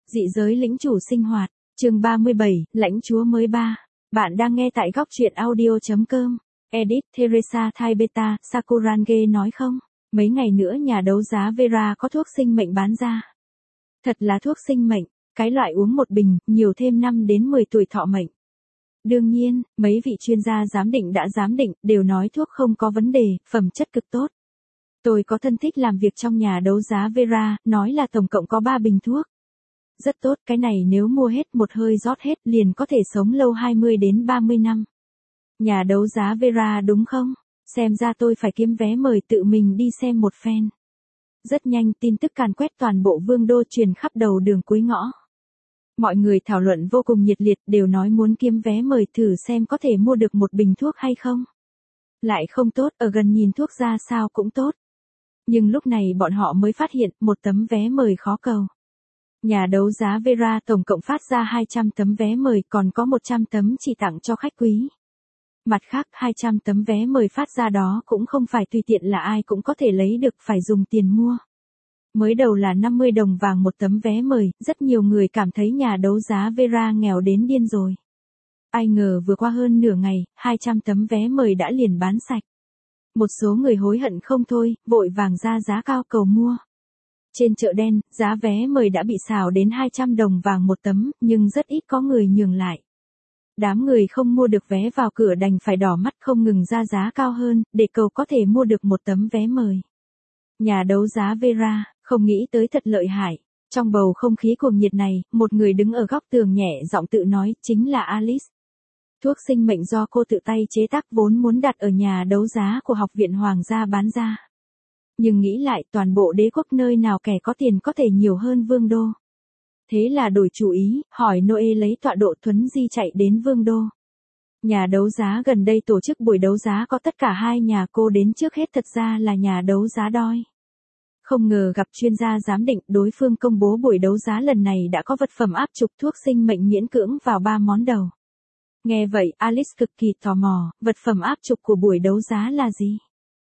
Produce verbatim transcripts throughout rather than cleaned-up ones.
Dị giới lĩnh chủ sinh hoạt, chương ba mươi bảy, lãnh chúa mới ba. Bạn đang nghe tại góc truyện audio chấm com. Edit Teresa Thaibeta Sakurange nói không? Mấy ngày nữa nhà đấu giá Vera có thuốc sinh mệnh bán ra. Thật là thuốc sinh mệnh, cái loại uống một bình, nhiều thêm năm đến mười tuổi thọ mệnh. Đương nhiên, mấy vị chuyên gia giám định đã giám định, đều nói thuốc không có vấn đề, phẩm chất cực tốt. Tôi có thân thích làm việc trong nhà đấu giá Vera, nói là tổng cộng có ba bình thuốc. Rất tốt, cái này nếu mua hết một hơi rót hết liền có thể sống lâu hai mươi đến ba mươi năm. Nhà đấu giá Vera đúng không? Xem ra tôi phải kiếm vé mời tự mình đi xem một phen. Rất nhanh tin tức càn quét toàn bộ Vương đô truyền khắp đầu đường cuối ngõ. Mọi người thảo luận vô cùng nhiệt liệt, đều nói muốn kiếm vé mời thử xem có thể mua được một bình thuốc hay không. Lại không tốt, ở gần nhìn thuốc ra sao cũng tốt. Nhưng lúc này bọn họ mới phát hiện một tấm vé mời khó cầu. Nhà đấu giá Vera tổng cộng phát ra hai trăm tấm vé mời, còn có một trăm tấm chỉ tặng cho khách quý. Mặt khác, hai trăm tấm vé mời phát ra đó cũng không phải tùy tiện là ai cũng có thể lấy được, phải dùng tiền mua. Mới đầu là năm mươi đồng vàng một tấm vé mời, rất nhiều người cảm thấy nhà đấu giá Vera nghèo đến điên rồi. Ai ngờ vừa qua hơn nửa ngày, hai trăm tấm vé mời đã liền bán sạch. Một số người hối hận không thôi, vội vàng ra giá cao cầu mua. Trên chợ đen, giá vé mời đã bị xào đến hai trăm đồng vàng một tấm, nhưng rất ít có người nhường lại. Đám người không mua được vé vào cửa đành phải đỏ mắt không ngừng ra giá cao hơn, để cầu có thể mua được một tấm vé mời. Nhà đấu giá Vera, không nghĩ tới thật lợi hại. Trong bầu không khí cuồng nhiệt này, một người đứng ở góc tường nhẹ giọng tự nói, chính là Alice. Thuốc sinh mệnh do cô tự tay chế tác vốn muốn đặt ở nhà đấu giá của Học viện Hoàng gia bán ra. Nhưng nghĩ lại toàn bộ đế quốc nơi nào kẻ có tiền có thể nhiều hơn Vương đô. Thế là đổi chủ ý, hỏi Noe lấy tọa độ thuấn di chạy đến Vương đô. Nhà đấu giá gần đây tổ chức buổi đấu giá có tất cả hai nhà, cô đến trước hết thật ra là nhà đấu giá Doi. Không ngờ gặp chuyên gia giám định, đối phương công bố buổi đấu giá lần này đã có vật phẩm áp trục thuốc sinh mệnh miễn cưỡng vào ba món đầu. Nghe vậy, Alice cực kỳ tò mò, vật phẩm áp trục của buổi đấu giá là gì?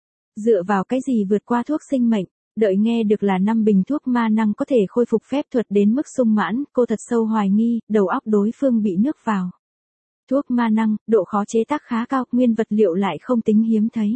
Dựa vào cái gì vượt qua thuốc sinh mệnh? Đợi nghe được là năm bình thuốc ma năng có thể khôi phục phép thuật đến mức sung mãn, cô thật sâu hoài nghi, đầu óc đối phương bị nước vào. Thuốc ma năng, độ khó chế tác khá cao, nguyên vật liệu lại không tính hiếm thấy.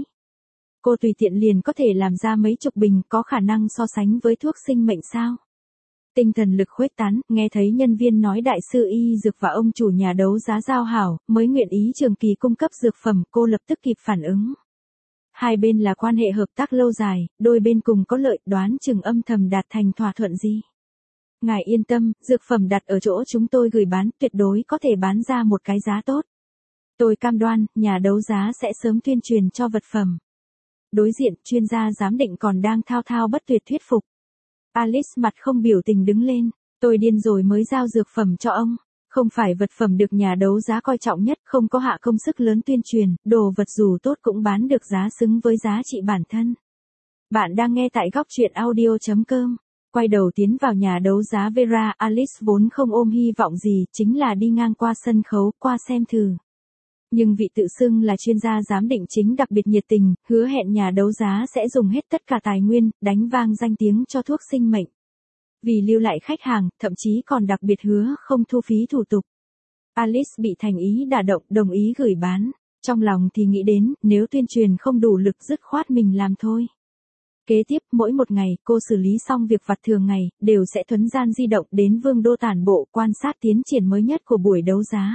Cô tùy tiện liền có thể làm ra mấy chục bình, có khả năng so sánh với thuốc sinh mệnh sao? Tinh thần lực khuếch tán, nghe thấy nhân viên nói đại sư y dược và ông chủ nhà đấu giá giao hảo, mới nguyện ý trường kỳ cung cấp dược phẩm, cô lập tức kịp phản ứng. Hai bên là quan hệ hợp tác lâu dài, đôi bên cùng có lợi, đoán chừng âm thầm đạt thành thỏa thuận gì. Ngài yên tâm, dược phẩm đặt ở chỗ chúng tôi gửi bán, tuyệt đối có thể bán ra một cái giá tốt. Tôi cam đoan, nhà đấu giá sẽ sớm tuyên truyền cho vật phẩm. Đối diện, chuyên gia giám định còn đang thao thao bất tuyệt thuyết phục. Alice mặt không biểu tình đứng lên, tôi điên rồi mới giao dược phẩm cho ông. Không phải vật phẩm được nhà đấu giá coi trọng nhất, không có hạ công sức lớn tuyên truyền, đồ vật dù tốt cũng bán được giá xứng với giá trị bản thân. Bạn đang nghe tại góc truyện audio chấm com. Quay đầu tiến vào nhà đấu giá Vera, Alice vốn không ôm hy vọng gì, chính là đi ngang qua sân khấu, qua xem thử. Nhưng vị tự xưng là chuyên gia giám định chính đặc biệt nhiệt tình, hứa hẹn nhà đấu giá sẽ dùng hết tất cả tài nguyên, đánh vang danh tiếng cho thuốc sinh mệnh. Vì lưu lại khách hàng, thậm chí còn đặc biệt hứa không thu phí thủ tục. Alice bị thành ý đả động, đồng ý gửi bán. Trong lòng thì nghĩ đến, nếu tuyên truyền không đủ lực dứt khoát mình làm thôi. Kế tiếp, mỗi một ngày, cô xử lý xong việc vặt thường ngày, đều sẽ thuấn gian di động đến Vương đô tản bộ quan sát tiến triển mới nhất của buổi đấu giá.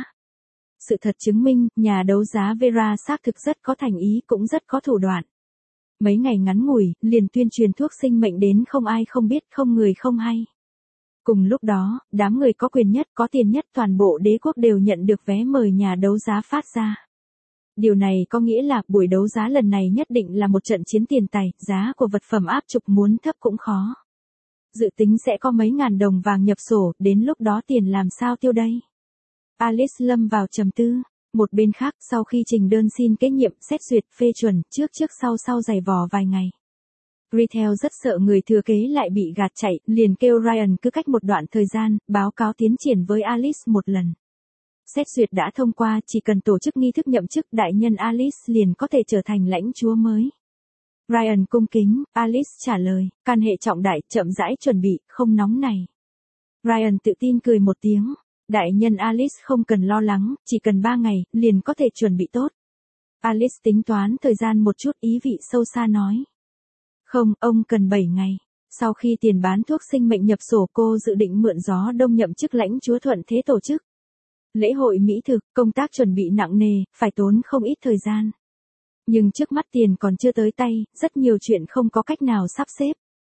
Sự thật chứng minh, nhà đấu giá Vera xác thực rất có thành ý, cũng rất có thủ đoạn. Mấy ngày ngắn ngủi, liền tuyên truyền thuốc sinh mệnh đến không ai không biết, không người không hay. Cùng lúc đó, đám người có quyền nhất, có tiền nhất toàn bộ đế quốc đều nhận được vé mời nhà đấu giá phát ra. Điều này có nghĩa là buổi đấu giá lần này nhất định là một trận chiến tiền tài, giá của vật phẩm áp trục muốn thấp cũng khó. Dự tính sẽ có mấy ngàn đồng vàng nhập sổ, đến lúc đó tiền làm sao tiêu đây? Alice lâm vào trầm tư. Một bên khác, sau khi trình đơn xin kế nhiệm, xét duyệt, phê chuẩn, trước trước sau sau giày vò vài ngày. Retail rất sợ người thừa kế lại bị gạt chạy, liền kêu Ryan cứ cách một đoạn thời gian, báo cáo tiến triển với Alice một lần. Xét duyệt đã thông qua, chỉ cần tổ chức nghi thức nhậm chức, đại nhân Alice liền có thể trở thành lãnh chúa mới. Ryan cung kính, Alice trả lời, can hệ trọng đại, chậm rãi chuẩn bị, không nóng này. Ryan tự tin cười một tiếng. Đại nhân Alice không cần lo lắng, chỉ cần ba ngày, liền có thể chuẩn bị tốt. Alice tính toán thời gian một chút, ý vị sâu xa nói. Không, ông cần bảy ngày. Sau khi tiền bán thuốc sinh mệnh nhập sổ, cô dự định mượn gió đông nhậm chức lãnh chúa thuận thế tổ chức lễ hội mỹ thực, công tác chuẩn bị nặng nề, phải tốn không ít thời gian. Nhưng trước mắt tiền còn chưa tới tay, rất nhiều chuyện không có cách nào sắp xếp.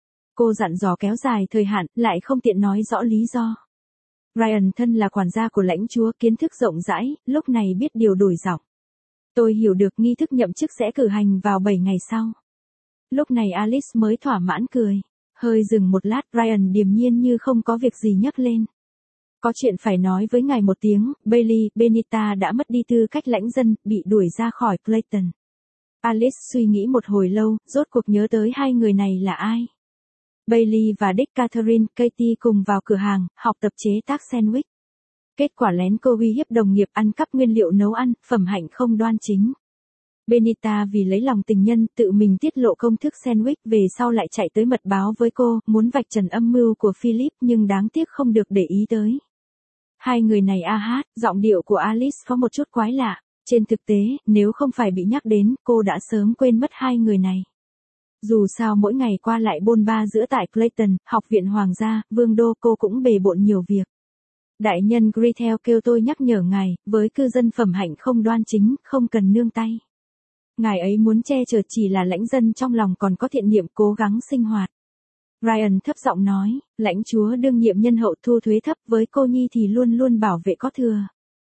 Cô dặn dò kéo dài thời hạn, lại không tiện nói rõ lý do. Ryan thân là quản gia của lãnh chúa, kiến thức rộng rãi, lúc này biết điều đổi giọng. Tôi hiểu được, nghi thức nhậm chức sẽ cử hành vào bảy ngày sau. Lúc này Alice mới thỏa mãn cười. Hơi dừng một lát, Ryan điềm nhiên như không có việc gì nhấc lên. Có chuyện phải nói với ngài một tiếng, Bailey, Benita đã mất đi tư cách lãnh dân, bị đuổi ra khỏi Clayton. Alice suy nghĩ một hồi lâu, rốt cuộc nhớ tới hai người này là ai. Bailey và Dick Catherine, Katie cùng vào cửa hàng, học tập chế tác sandwich. Kết quả lén cô uy hiếp đồng nghiệp, ăn cắp nguyên liệu nấu ăn, phẩm hạnh không đoan chính. Benita vì lấy lòng tình nhân, tự mình tiết lộ công thức sandwich, về sau lại chạy tới mật báo với cô, muốn vạch trần âm mưu của Philip, nhưng đáng tiếc không được để ý tới. Hai người này a hát, giọng điệu của Alice có một chút quái lạ. Trên thực tế, nếu không phải bị nhắc đến, cô đã sớm quên mất hai người này. Dù sao mỗi ngày qua lại bôn ba giữa tại Clayton, học viện hoàng gia, vương đô, cô cũng bề bộn nhiều việc. Đại nhân Gretel kêu tôi nhắc nhở ngài, với cư dân phẩm hạnh không đoan chính, không cần nương tay. Ngài ấy muốn che chở chỉ là lãnh dân, trong lòng còn có thiện niệm, cố gắng sinh hoạt. Ryan thấp giọng nói, lãnh chúa đương nhiệm nhân hậu, thu thuế thấp, với cô nhi thì luôn luôn bảo vệ có thừa.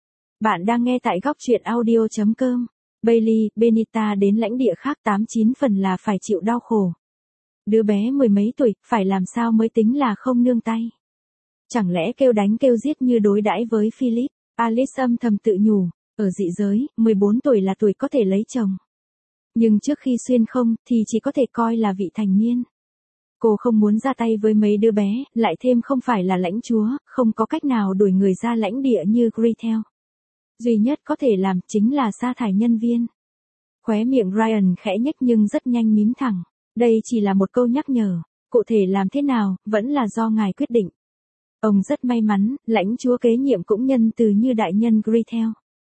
Bạn đang nghe tại góc truyện audio chấm com. Bailey, Benita đến lãnh địa khác tám chín phần là phải chịu đau khổ. Đứa bé mười mấy tuổi, phải làm sao mới tính là không nương tay. Chẳng lẽ kêu đánh kêu giết như đối đãi với Philip. Alice âm thầm tự nhủ, ở dị giới, mười bốn tuổi là tuổi có thể lấy chồng. Nhưng trước khi xuyên không, thì chỉ có thể coi là vị thành niên. Cô không muốn ra tay với mấy đứa bé, lại thêm không phải là lãnh chúa, không có cách nào đuổi người ra lãnh địa như Gretel. Duy nhất có thể làm chính là sa thải nhân viên. Khóe miệng Ryan khẽ nhếch nhưng rất nhanh mím thẳng. Đây chỉ là một câu nhắc nhở, cụ thể làm thế nào, vẫn là do ngài quyết định. Ông rất may mắn, lãnh chúa kế nhiệm cũng nhân từ như đại nhân Gretel.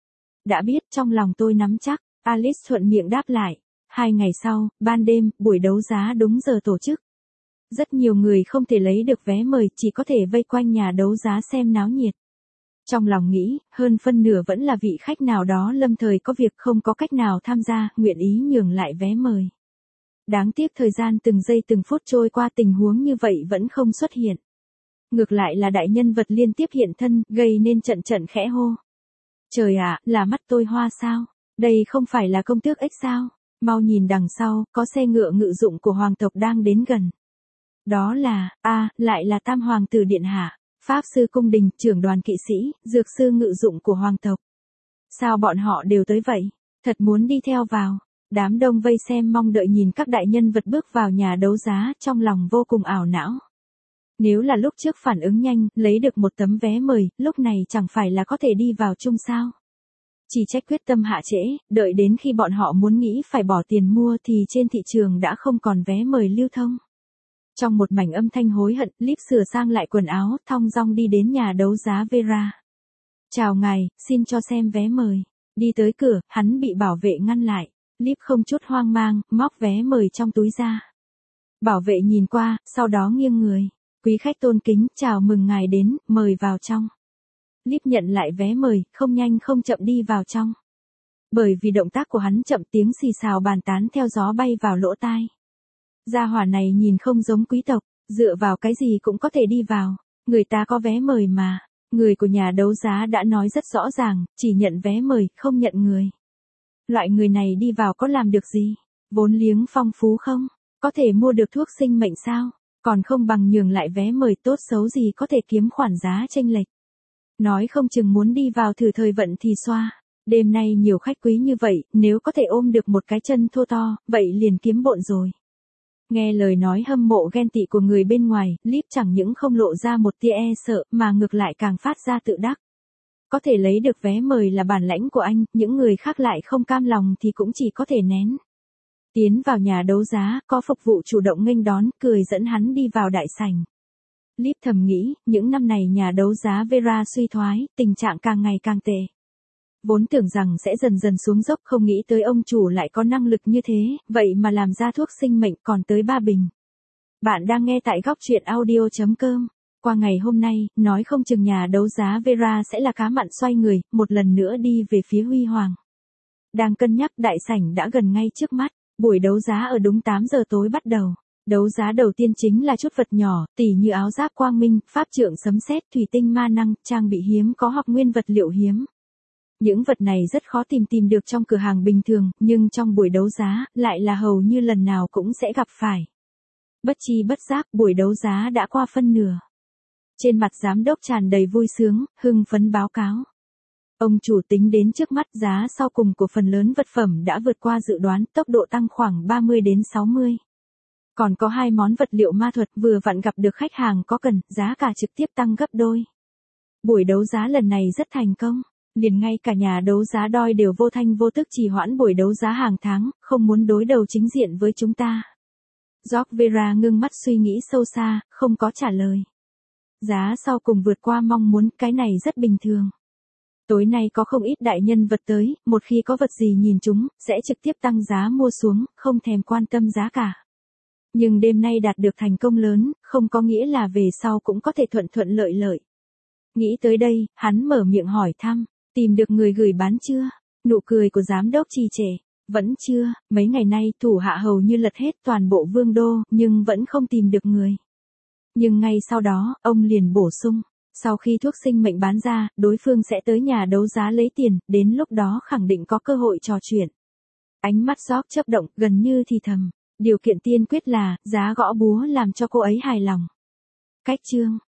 Đã biết, trong lòng tôi nắm chắc, Alice thuận miệng đáp lại. Hai ngày sau, ban đêm, buổi đấu giá đúng giờ tổ chức. Rất nhiều người không thể lấy được vé mời, chỉ có thể vây quanh nhà đấu giá xem náo nhiệt. Trong lòng nghĩ, hơn phân nửa vẫn là vị khách nào đó lâm thời có việc không có cách nào tham gia, nguyện ý nhường lại vé mời. Đáng tiếc thời gian từng giây từng phút trôi qua, tình huống như vậy vẫn không xuất hiện. Ngược lại là đại nhân vật liên tiếp hiện thân, gây nên trận trận khẽ hô. Trời ạ, là mắt tôi hoa sao? Đây không phải là công tước ếch sao? Mau nhìn đằng sau, có xe ngựa ngự dụng của hoàng tộc đang đến gần. Đó là, a à, lại là tam hoàng tử điện hạ, pháp sư cung đình, trưởng đoàn kỵ sĩ, dược sư ngự dụng của hoàng tộc. Sao bọn họ đều tới vậy? Thật muốn đi theo vào. Đám đông vây xem mong đợi nhìn các đại nhân vật bước vào nhà đấu giá, trong lòng vô cùng ảo não. Nếu là lúc trước phản ứng nhanh, lấy được một tấm vé mời, lúc này chẳng phải là có thể đi vào chung sao? Chỉ trách quyết tâm hạ trễ, đợi đến khi bọn họ muốn nghĩ phải bỏ tiền mua thì trên thị trường đã không còn vé mời lưu thông. Trong một mảnh âm thanh hối hận, Lip sửa sang lại quần áo, thong dong đi đến nhà đấu giá Vera. Chào ngài, xin cho xem vé mời. Đi tới cửa, hắn bị bảo vệ ngăn lại. Lip không chút hoang mang, móc vé mời trong túi ra. Bảo vệ nhìn qua, sau đó nghiêng người. Quý khách tôn kính, chào mừng ngài đến, mời vào trong. Lip nhận lại vé mời, không nhanh không chậm đi vào trong. Bởi vì động tác của hắn chậm, tiếng xì xào bàn tán theo gió bay vào lỗ tai. Gia hỏa này nhìn không giống quý tộc, dựa vào cái gì cũng có thể đi vào. Người ta có vé mời mà. Người của nhà đấu giá đã nói rất rõ ràng, chỉ nhận vé mời, không nhận người. Loại người này đi vào có làm được gì? Vốn liếng phong phú không? Có thể mua được thuốc sinh mệnh sao? Còn không bằng nhường lại vé mời, tốt xấu gì có thể kiếm khoản giá chênh lệch. Nói không chừng muốn đi vào thử thời vận thì xoa. Đêm nay nhiều khách quý như vậy, nếu có thể ôm được một cái chân thô to, vậy liền kiếm bộn rồi. Nghe lời nói hâm mộ ghen tị của người bên ngoài, Lip chẳng những không lộ ra một tia e sợ, mà ngược lại càng phát ra tự đắc. Có thể lấy được vé mời là bản lãnh của anh, những người khác lại không cam lòng thì cũng chỉ có thể nén. Tiến vào nhà đấu giá, có phục vụ chủ động nghênh đón, cười dẫn hắn đi vào đại sảnh. Lip thầm nghĩ, những năm này nhà đấu giá Vera suy thoái, tình trạng càng ngày càng tệ. Vốn tưởng rằng sẽ dần dần xuống dốc, không nghĩ tới ông chủ lại có năng lực như thế, vậy mà làm ra thuốc sinh mệnh còn tới ba bình. Bạn đang nghe tại góc truyện audio chấm com. Qua ngày hôm nay, nói không chừng nhà đấu giá Vera sẽ là cá mặn xoay người, một lần nữa đi về phía huy hoàng. Đang cân nhắc, đại sảnh đã gần ngay trước mắt, buổi đấu giá ở đúng tám giờ tối bắt đầu. Đấu giá đầu tiên chính là chút vật nhỏ, tỉ như áo giáp quang minh, pháp trượng sấm sét, thủy tinh ma năng, trang bị hiếm có hoặc nguyên vật liệu hiếm. Những vật này rất khó tìm tìm được trong cửa hàng bình thường, nhưng trong buổi đấu giá, lại là hầu như lần nào cũng sẽ gặp phải. Bất chi bất giác, buổi đấu giá đã qua phân nửa. Trên mặt giám đốc tràn đầy vui sướng, hưng phấn báo cáo. Ông chủ tính đến trước mắt, giá sau cùng của phần lớn vật phẩm đã vượt qua dự đoán, tốc độ tăng khoảng ba mươi đến sáu mươi. Còn có hai món vật liệu ma thuật vừa vặn gặp được khách hàng có cần, giá cả trực tiếp tăng gấp đôi. Buổi đấu giá lần này rất thành công, liền ngay cả nhà đấu giá đoi đều vô thanh vô tức trì hoãn buổi đấu giá hàng tháng, không muốn đối đầu chính diện với chúng ta. George Vera ngưng mắt suy nghĩ sâu xa, không có trả lời. Giá sau cùng vượt qua mong muốn, cái này rất bình thường. Tối nay có không ít đại nhân vật tới, một khi có vật gì nhìn chúng, sẽ trực tiếp tăng giá mua xuống, không thèm quan tâm giá cả. Nhưng đêm nay đạt được thành công lớn, không có nghĩa là về sau cũng có thể thuận thuận lợi lợi. Nghĩ tới đây, hắn mở miệng hỏi thăm, tìm được người gửi bán chưa? Nụ cười của giám đốc trì trệ, vẫn chưa, mấy ngày nay thủ hạ hầu như lật hết toàn bộ vương đô, nhưng vẫn không tìm được người. Nhưng ngay sau đó, ông liền bổ sung, sau khi thuốc sinh mệnh bán ra, đối phương sẽ tới nhà đấu giá lấy tiền, đến lúc đó khẳng định có cơ hội trò chuyện. Ánh mắt George chớp động, gần như thì thầm. Điều kiện tiên quyết là, giá gõ búa làm cho cô ấy hài lòng. Cách chương,